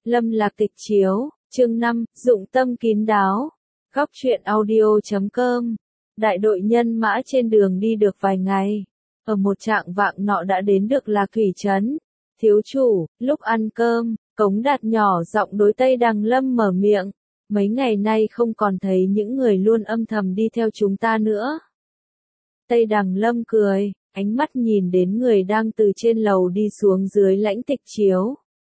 Lâm Lạc Tịch chiếu, chương 5, dụng tâm kín đáo. Góc truyện audio.com. Đại đội nhân mã trên đường đi được vài ngày. Ở một trạng vạng nọ đã đến được Lạc Thủy trấn. Thiếu chủ, lúc ăn cơm, Cống Đạt nhỏ giọng đối Tây Đằng Lâm mở miệng. Mấy ngày nay không còn thấy những người luôn âm thầm đi theo chúng ta nữa. Tây Đằng Lâm cười, ánh mắt nhìn đến người đang từ trên lầu đi xuống dưới Lãnh Tịch chiếu.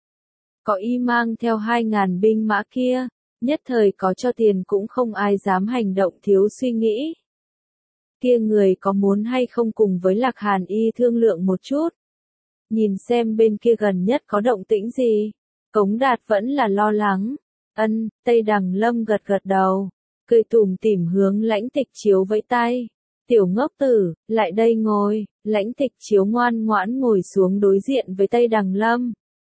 Có y mang theo 2.000 binh mã kia, nhất thời có cho tiền cũng không ai dám hành động thiếu suy nghĩ. Kia người có muốn hay không cùng với Lạc Hàn Y thương lượng một chút? Nhìn xem bên kia gần nhất có động tĩnh gì? Cống Đạt vẫn là lo lắng. Tây Đằng Lâm gật gật đầu, cười tủm tỉm hướng Lãnh Tịch chiếu vẫy tay. Tiểu ngốc tử, lại đây ngồi. Lãnh Tịch chiếu ngoan ngoãn ngồi xuống đối diện với Tây Đằng Lâm.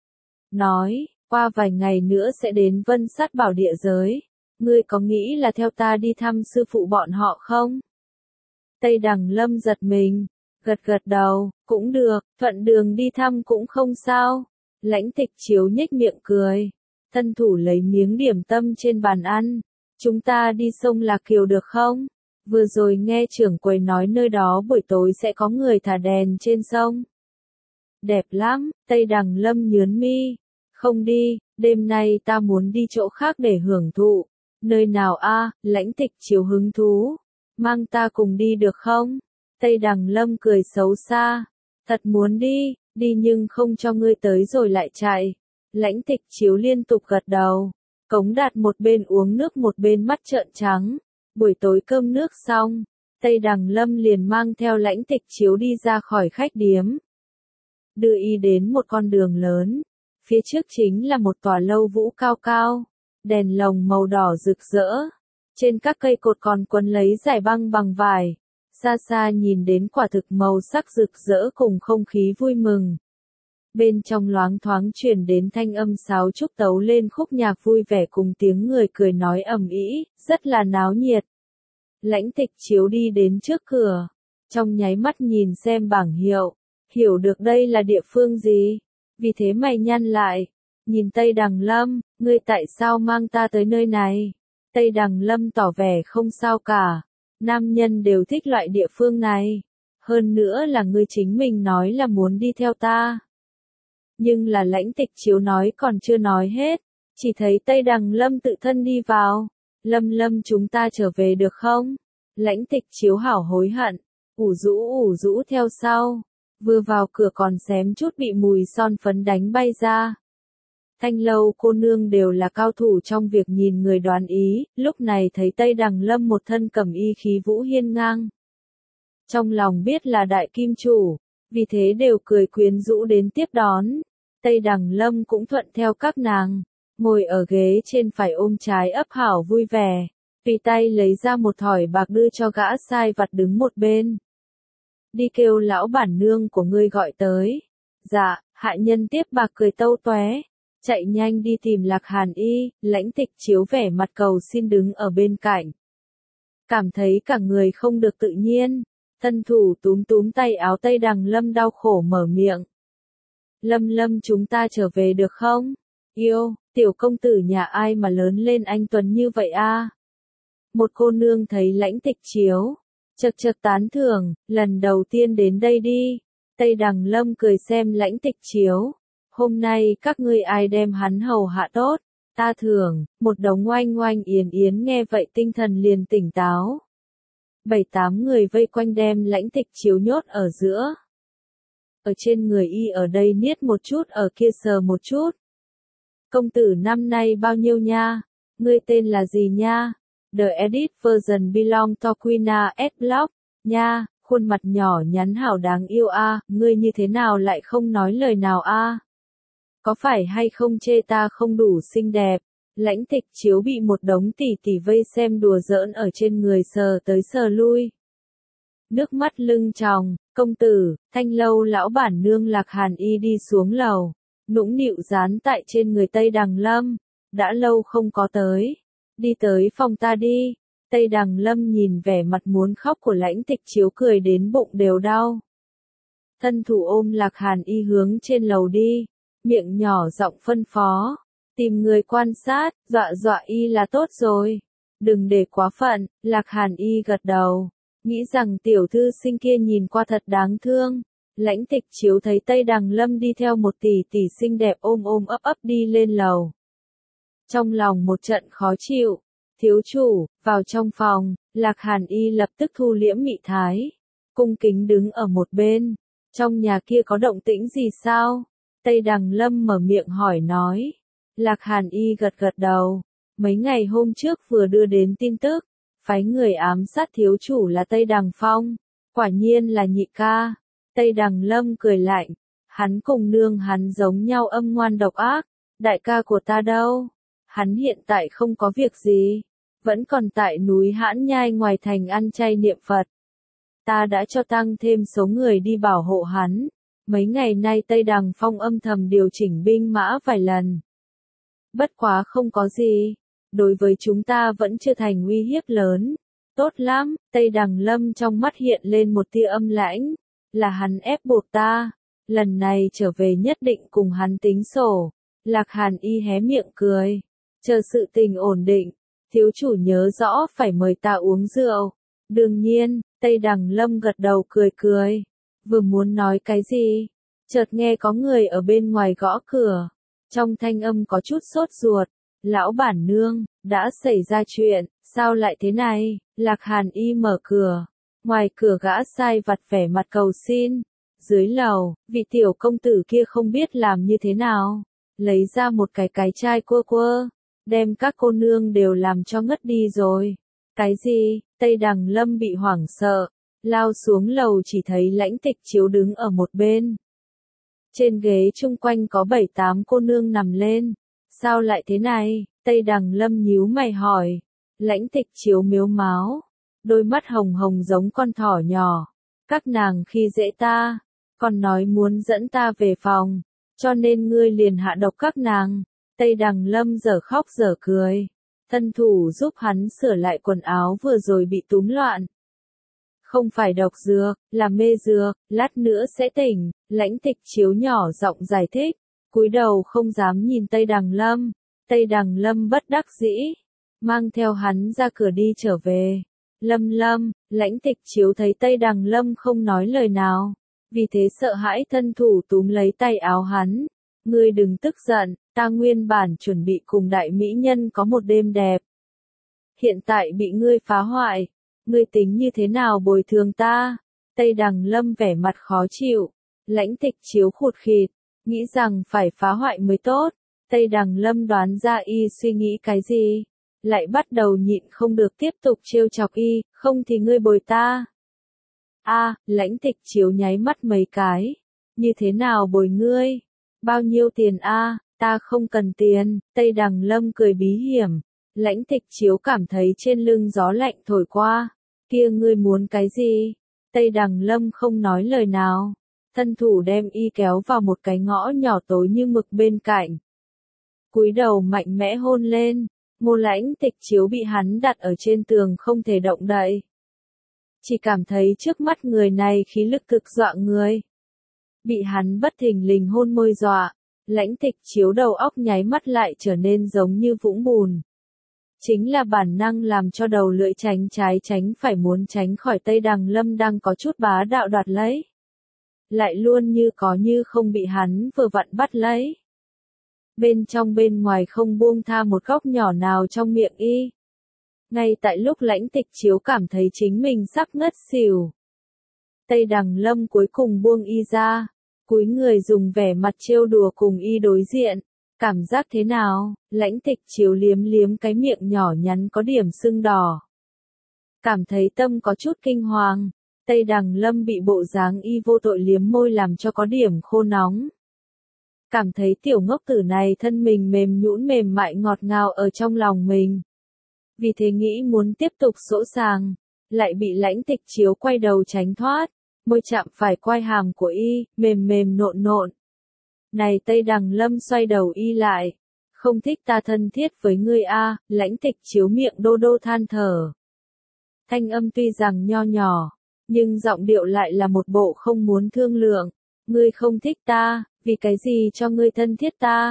Nói, qua vài ngày nữa sẽ đến Vân Sát Bảo địa giới. Ngươi có nghĩ là theo ta đi thăm sư phụ bọn họ không? Tây Đằng Lâm giật mình, gật gật đầu, cũng được, thuận đường đi thăm cũng không sao. Lãnh Tịch chiếu nhếch miệng cười, thân thủ lấy miếng điểm tâm trên bàn ăn. Chúng ta đi sông Lạc Kiều được không? Vừa rồi nghe trưởng quầy nói nơi đó buổi tối sẽ có người thả đèn trên sông. Đẹp lắm, Tây Đằng Lâm nhướng mi. Không đi, đêm nay ta muốn đi chỗ khác để hưởng thụ. Nơi nào a? Lãnh Tịch chiếu hứng thú. Mang ta cùng đi được không? Tây Đằng Lâm cười xấu xa. Thật muốn đi, đi nhưng không cho ngươi tới rồi lại chạy. Lãnh Tịch chiếu liên tục gật đầu. Cống Đạt một bên uống nước một bên mắt trợn trắng. Buổi tối cơm nước xong, Tây Đằng Lâm liền mang theo Lãnh Tịch chiếu đi ra khỏi khách điếm. Đưa y đến một con đường lớn. Phía trước chính là một tòa lâu vũ cao cao, đèn lồng màu đỏ rực rỡ. Trên các cây cột còn quấn lấy dải băng bằng vải. Xa xa nhìn đến quả thực màu sắc rực rỡ cùng không khí vui mừng. Bên trong loáng thoáng truyền đến thanh âm sáo trúc tấu lên khúc nhạc vui vẻ cùng tiếng người cười nói ầm ĩ, rất là náo nhiệt. Lãnh Tịch chiếu đi đến trước cửa, trong nháy mắt nhìn xem bảng hiệu, hiểu được đây là địa phương gì. Vì thế mày nhăn lại, nhìn Tây Đằng Lâm, ngươi tại sao mang ta tới nơi này? Tây Đằng Lâm tỏ vẻ không sao cả, nam nhân đều thích loại địa phương này. Hơn nữa là ngươi chính mình nói là muốn đi theo ta. Nhưng là Lãnh Tịch chiếu nói còn chưa nói hết, chỉ thấy Tây Đằng Lâm tự thân đi vào. Lâm chúng ta trở về được không? Lãnh Tịch chiếu hảo hối hận, ủ rũ theo sau. Vừa vào cửa còn xém chút bị mùi son phấn đánh bay ra. Thanh lâu cô nương đều là cao thủ trong việc nhìn người đoán ý, lúc này thấy Tây Đằng Lâm một thân cẩm y khí vũ hiên ngang. Trong lòng biết là đại kim chủ, vì thế đều cười quyến rũ đến tiếp đón. Tây Đằng Lâm cũng thuận theo các nàng, ngồi ở ghế trên phải ôm trái ấp hảo vui vẻ, tùy tay lấy ra một thỏi bạc đưa cho gã sai vặt đứng một bên. Đi kêu lão bản nương của ngươi gọi tới. Dạ, hạ nhân tiếp bạc cười tâu tóe, chạy nhanh đi tìm Lạc Hàn Y. Lãnh Tịch chiếu vẻ mặt cầu xin đứng ở bên cạnh. Cảm thấy cả người không được tự nhiên, thân thủ túm tay áo Tây Đằng Lâm đau khổ mở miệng. Lâm chúng ta trở về được không? Yêu, tiểu công tử nhà ai mà lớn lên anh tuấn như vậy a? Một cô nương thấy Lãnh Tịch chiếu, chật tán thưởng, lần đầu tiên đến đây đi. Tây Đằng Lâm cười xem Lãnh Tịch chiếu. Hôm nay các ngươi ai đem hắn hầu hạ tốt, ta thưởng. Một đống oanh yến nghe vậy tinh thần liền tỉnh táo. 7-8 người vây quanh đem Lãnh Tịch chiếu nhốt ở giữa. Ở trên người y ở đây niết một chút, ở kia sờ một chút. Công tử năm nay bao nhiêu nha? Ngươi tên là gì nha? The edit version belong to Quina S Block, nha, khuôn mặt nhỏ nhắn hảo đáng yêu a, ngươi như thế nào lại không nói lời nào a? Có phải hay không chê ta không đủ xinh đẹp? Lãnh Tịch chiếu bị một đống tỷ tỷ vây xem đùa giỡn ở trên người sờ tới sờ lui. Nước mắt lưng tròng, công tử, thanh lâu lão bản nương Lạc Hàn Y đi xuống lầu, nũng nịu dán tại trên người Tây Đằng Lâm, đã lâu không có tới. Đi tới phòng ta đi. Tây Đằng Lâm nhìn vẻ mặt muốn khóc của Lãnh Tịch chiếu cười đến bụng đều đau. Thân thủ ôm Lạc Hàn Y hướng trên lầu đi, miệng nhỏ giọng phân phó. Tìm người quan sát, dọa dọa y là tốt rồi. Đừng để quá phận, Lạc Hàn Y gật đầu. Nghĩ rằng tiểu thư sinh kia nhìn qua thật đáng thương. Lãnh Tịch Chiếu thấy Tây Đằng Lâm đi theo một tỷ tỷ xinh đẹp ôm ôm ấp ấp đi lên lầu. Trong lòng một trận khó chịu. Thiếu chủ, vào trong phòng, Lạc Hàn Y lập tức thu liễm mị thái. Cung kính đứng ở một bên. Trong nhà kia có động tĩnh gì sao? Tây Đằng Lâm mở miệng hỏi nói. Lạc Hàn Y gật gật đầu. Mấy ngày hôm trước vừa đưa đến tin tức. Phái người ám sát thiếu chủ là Tây Đằng Phong. Quả nhiên là nhị ca. Tây Đằng Lâm cười lạnh. Hắn cùng nương hắn giống nhau âm ngoan độc ác. Đại ca của ta đâu? Hắn hiện tại không có việc gì. Vẫn còn tại núi Hãn Nhai ngoài thành ăn chay niệm Phật. Ta đã cho tăng thêm số người đi bảo hộ hắn. Mấy ngày nay Tây Đằng Phong âm thầm điều chỉnh binh mã vài lần. Bất quá không có gì. Đối với chúng ta vẫn chưa thành uy hiếp lớn. Tốt lắm, Tây Đằng Lâm trong mắt hiện lên một tia âm lãnh. Là hắn ép buộc ta. Lần này trở về nhất định cùng hắn tính sổ. Lạc Hàn Y hé miệng cười. Chờ sự tình ổn định. Thiếu chủ nhớ rõ phải mời ta uống rượu. Đương nhiên, Tây Đằng Lâm gật đầu cười cười. Vừa muốn nói cái gì? Chợt nghe có người ở bên ngoài gõ cửa. Trong thanh âm có chút sốt ruột. Lão bản nương, đã xảy ra chuyện, sao lại thế này? Lạc Hàn Y mở cửa. Ngoài cửa gã sai vặt vẻ mặt cầu xin. Dưới lầu, vị tiểu công tử kia không biết làm như thế nào. Lấy ra một cái chai quơ quơ. Đem các cô nương đều làm cho ngất đi rồi. Cái gì? Tây Đằng Lâm bị hoảng sợ. Lao xuống lầu chỉ thấy Lãnh Tịch Chiếu đứng ở một bên. Trên ghế chung quanh có 7-8 cô nương nằm lên. Sao lại thế này? Tây Đằng Lâm nhíu mày hỏi. Lãnh Tịch Chiếu mếu máo. Đôi mắt hồng hồng giống con thỏ nhỏ. Các nàng khi dễ ta. Còn nói muốn dẫn ta về phòng. Cho nên ngươi liền hạ độc các nàng. Tây Đằng Lâm dở khóc dở cười. Thân thủ giúp hắn sửa lại quần áo vừa rồi bị túm loạn. Không phải độc dược, là mê dược, lát nữa sẽ tỉnh. Lãnh Tịch Chiếu nhỏ giọng giải thích. Cúi đầu không dám nhìn Tây Đằng Lâm. Tây Đằng Lâm bất đắc dĩ. Mang theo hắn ra cửa đi trở về. Lâm, Lãnh Tịch Chiếu thấy Tây Đằng Lâm không nói lời nào. Vì thế sợ hãi thân thủ túm lấy tay áo hắn. Ngươi đừng tức giận, ta nguyên bản chuẩn bị cùng đại mỹ nhân có một đêm đẹp. Hiện tại bị ngươi phá hoại. Ngươi tính như thế nào bồi thường ta? Tây Đằng Lâm vẻ mặt khó chịu. Lãnh Tịch Chiếu khụt khịt. Nghĩ rằng phải phá hoại mới tốt. Tây Đằng Lâm đoán ra y suy nghĩ cái gì. Lại bắt đầu nhịn không được tiếp tục trêu chọc y. Không thì ngươi bồi ta. Lãnh Tịch Chiếu nháy mắt mấy cái. Như thế nào bồi ngươi? Bao nhiêu tiền ta không cần tiền. Tây Đằng Lâm cười bí hiểm. Lãnh Tịch Chiếu cảm thấy trên lưng gió lạnh thổi qua. Kia ngươi muốn cái gì? Tây Đằng Lâm không nói lời nào. Thân thủ đem y kéo vào một cái ngõ nhỏ tối như mực bên cạnh. Cúi đầu mạnh mẽ hôn lên. Mô Lãnh Tịch Chiếu bị hắn đặt ở trên tường không thể động đậy. Chỉ cảm thấy trước mắt người này khí lực cực dọa người. Bị hắn bất thình lình hôn môi dọa. Lãnh Tịch Chiếu đầu óc nháy mắt lại trở nên giống như vũng bùn. Chính là bản năng làm cho đầu lưỡi tránh trái tránh phải muốn tránh khỏi Tây Đằng Lâm đang có chút bá đạo đoạt lấy. Lại luôn như có như không bị hắn vừa vặn bắt lấy. Bên trong bên ngoài không buông tha một góc nhỏ nào trong miệng y. Ngay tại lúc Lãnh Tịch Chiếu cảm thấy chính mình sắp ngất xỉu. Tây Đằng Lâm cuối cùng buông y ra. Cúi người dùng vẻ mặt trêu đùa cùng y đối diện. Cảm giác thế nào? Lãnh Tịch Chiếu liếm liếm cái miệng nhỏ nhắn có điểm sưng đỏ. Cảm thấy tâm có chút kinh hoàng. Tây Đằng Lâm bị bộ dáng y vô tội liếm môi làm cho có điểm khô nóng. Cảm thấy tiểu ngốc tử này thân mình mềm nhũn mềm mại ngọt ngào ở trong lòng mình. Vì thế nghĩ muốn tiếp tục dỗ dàng. Lại bị Lãnh Tịch Chiếu quay đầu tránh thoát. Môi chạm phải quai hàm của y, mềm mềm nộn nộn. Này Tây Đằng Lâm xoay đầu y lại. Không thích ta thân thiết với ngươi Lãnh Tịch Chiếu miệng đô đô than thở. Thanh âm tuy rằng nho nhỏ, nhưng giọng điệu lại là một bộ không muốn thương lượng. Ngươi không thích ta, vì cái gì cho ngươi thân thiết ta?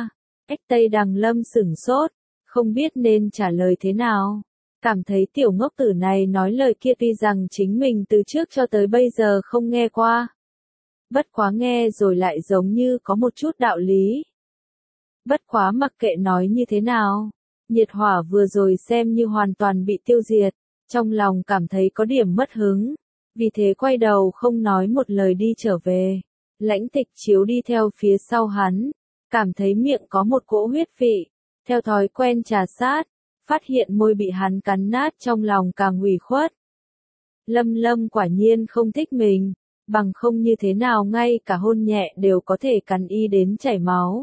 Tây Đằng Lâm sửng sốt, không biết nên trả lời thế nào. Cảm thấy tiểu ngốc tử này nói lời kia tuy rằng chính mình từ trước cho tới bây giờ không nghe qua. Bất quá nghe rồi lại giống như có một chút đạo lý. Bất quá mặc kệ nói như thế nào, nhiệt hỏa vừa rồi xem như hoàn toàn bị tiêu diệt, trong lòng cảm thấy có điểm mất hứng, vì thế quay đầu không nói một lời đi trở về. Lãnh Tịch Chiếu đi theo phía sau hắn, cảm thấy miệng có một cỗ huyết vị, theo thói quen trà sát, phát hiện môi bị hắn cắn nát trong lòng càng ủy khuất. Lâm Lâm quả nhiên không thích mình, bằng không như thế nào ngay cả hôn nhẹ đều có thể cắn y đến chảy máu.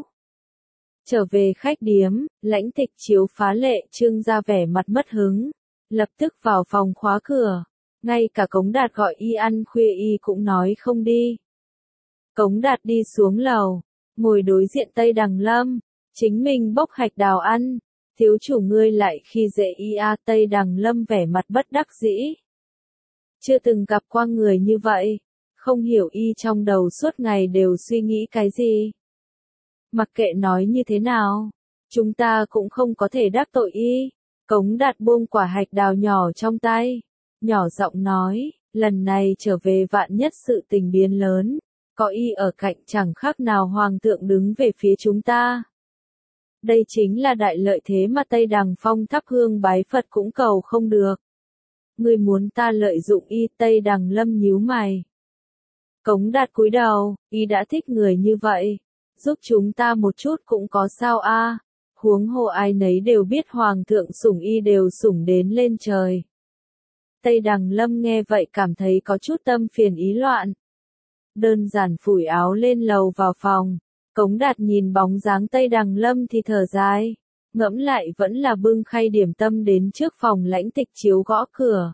Trở về khách điếm, Lãnh Tịch Chiếu phá lệ trưng ra vẻ mặt mất hứng, lập tức vào phòng khóa cửa, ngay cả Cống Đạt gọi y ăn khuya y cũng nói không đi. Cống Đạt đi xuống lầu, ngồi đối diện Tây Đằng Lâm, chính mình bốc hạch đào ăn, thiếu chủ ngươi lại khi dễ y a. Tây Đằng Lâm vẻ mặt bất đắc dĩ. Chưa từng gặp qua người như vậy, không hiểu y trong đầu suốt ngày đều suy nghĩ cái gì. Mặc kệ nói như thế nào, chúng ta cũng không có thể đắc tội y. Cống Đạt buông quả hạch đào nhỏ trong tay, nhỏ giọng nói, lần này trở về vạn nhất sự tình biến lớn, có y ở cạnh chẳng khác nào hoàng thượng đứng về phía chúng ta. Đây chính là đại lợi thế mà Tây Đằng Phong thắp hương bái Phật cũng cầu không được. Ngươi muốn ta lợi dụng y? Tây Đằng Lâm nhíu mày. Cống Đạt cúi đầu, y đã thích người như vậy, giúp chúng ta một chút cũng có sao a. Huống hồ ai nấy đều biết hoàng thượng sủng y đều sủng đến lên trời. Tây Đằng Lâm nghe vậy cảm thấy có chút tâm phiền ý loạn. Đơn giản phủi áo lên lầu vào phòng, Cống Đạt nhìn bóng dáng Tây Đằng Lâm thì thở dài, ngẫm lại vẫn là bưng khay điểm tâm đến trước phòng Lãnh Tịch Chiếu gõ cửa.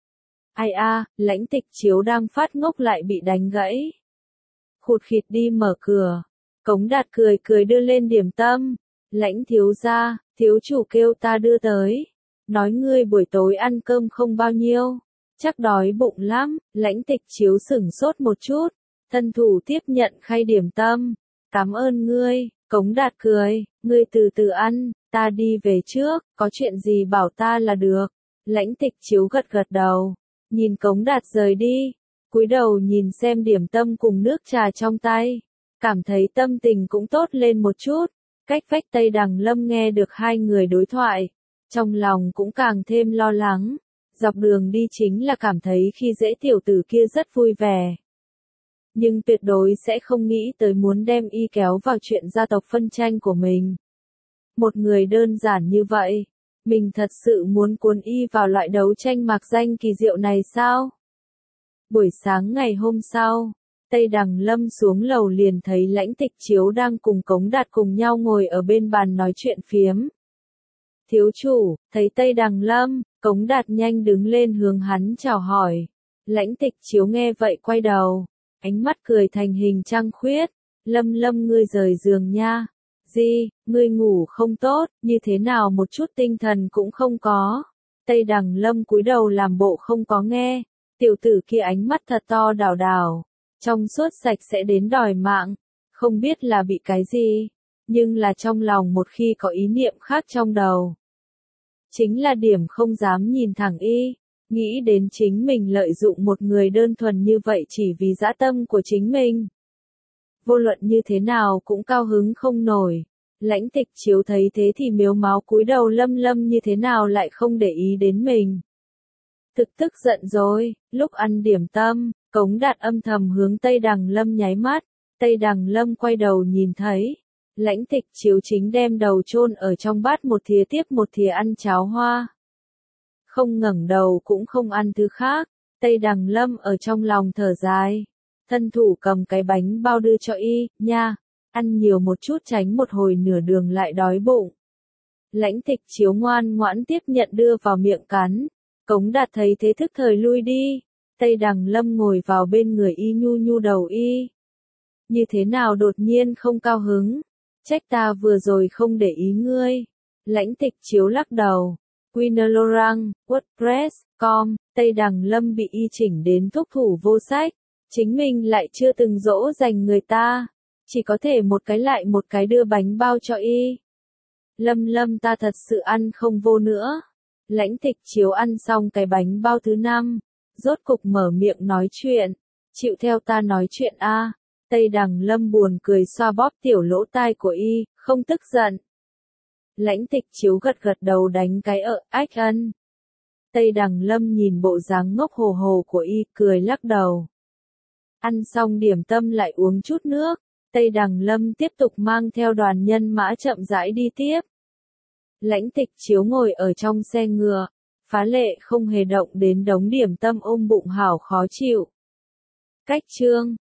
Ai a, Lãnh Tịch Chiếu đang phát ngốc lại bị đánh gãy. Khụt khịt đi mở cửa, Cống Đạt cười cười đưa lên điểm tâm. Lãnh thiếu gia, thiếu chủ kêu ta đưa tới, nói ngươi buổi tối ăn cơm không bao nhiêu, chắc đói bụng lắm. Lãnh Tịch Chiếu sửng sốt một chút, thân thủ tiếp nhận khay điểm tâm. Cảm ơn ngươi. Cống Đạt cười, ngươi từ từ ăn, ta đi về trước, có chuyện gì bảo ta là được. Lãnh Tịch Chiếu gật gật đầu, nhìn Cống Đạt rời đi, cúi đầu nhìn xem điểm tâm cùng nước trà trong tay, cảm thấy tâm tình cũng tốt lên một chút. Cách vách Tây Đằng Lâm nghe được hai người đối thoại, trong lòng cũng càng thêm lo lắng, dọc đường đi chính là cảm thấy khi dễ tiểu tử kia rất vui vẻ. Nhưng tuyệt đối sẽ không nghĩ tới muốn đem y kéo vào chuyện gia tộc phân tranh của mình. Một người đơn giản như vậy, mình thật sự muốn cuốn y vào loại đấu tranh mạc danh kỳ diệu này sao? Buổi sáng ngày hôm sau, Tây Đằng Lâm xuống lầu liền thấy Lãnh Tịch Chiếu đang cùng Cống Đạt cùng nhau ngồi ở bên bàn nói chuyện phiếm. Thiếu chủ, thấy Tây Đằng Lâm, Cống Đạt nhanh đứng lên hướng hắn chào hỏi. Lãnh Tịch Chiếu nghe vậy quay đầu, ánh mắt cười thành hình trăng khuyết. Lâm Lâm ngươi rời giường nha. Gì, ngươi ngủ không tốt, như thế nào một chút tinh thần cũng không có. Tây Đằng Lâm cúi đầu làm bộ không có nghe. Tiểu tử kia ánh mắt thật to đảo đảo, trong suốt sạch sẽ đến đòi mạng, không biết là bị cái gì, nhưng là trong lòng một khi có ý niệm khác trong đầu. Chính là điểm không dám nhìn thẳng y, nghĩ đến chính mình lợi dụng một người đơn thuần như vậy chỉ vì dã tâm của chính mình. Vô luận như thế nào cũng cao hứng không nổi. Lãnh Tịch Chiếu thấy thế thì mếu máo cúi đầu. Lâm Lâm như thế nào lại không để ý đến mình. Thực tức giận rồi, lúc ăn điểm tâm, Cống Đạt âm thầm hướng Tây Đằng Lâm nháy mắt. Tây Đằng Lâm quay đầu nhìn thấy, Lãnh Tịch Chiếu chính đem đầu chôn ở trong bát một thìa tiếp một thìa ăn cháo hoa. Không ngẩng đầu cũng không ăn thứ khác, Tây Đằng Lâm ở trong lòng thở dài, thân thủ cầm cái bánh bao đưa cho y, nha, ăn nhiều một chút tránh một hồi nửa đường lại đói bụng. Lãnh Tịch Chiếu ngoan ngoãn tiếp nhận đưa vào miệng cắn. Cống Đạt thấy thế thức thời lui đi, Tây Đằng Lâm ngồi vào bên người y nhu nhu đầu y. Như thế nào đột nhiên không cao hứng, trách ta vừa rồi không để ý ngươi. Lãnh Tịch Chiếu lắc đầu, Quinolorang, WordPress.com, Tây Đằng Lâm bị y chỉnh đến thúc thủ vô sách, chính mình lại chưa từng dỗ dành người ta, chỉ có thể một cái lại một cái đưa bánh bao cho y. Lâm ta thật sự ăn không vô nữa. Lãnh Tịch Chiếu ăn xong cái bánh bao thứ 5, rốt cục mở miệng nói chuyện. Chịu theo ta nói chuyện a. Tây Đằng Lâm buồn cười xoa bóp tiểu lỗ tai của y, không tức giận. Lãnh Tịch Chiếu gật gật đầu đánh cái ách ân. Tây Đằng Lâm nhìn bộ dáng ngốc hồ hồ của y, cười lắc đầu. Ăn xong điểm tâm lại uống chút nước, Tây Đằng Lâm tiếp tục mang theo đoàn nhân mã chậm rãi đi tiếp. Lãnh Tịch Chiếu ngồi ở trong xe ngựa, phá lệ không hề động đến đống điểm tâm ôm bụng hảo khó chịu. Cách chương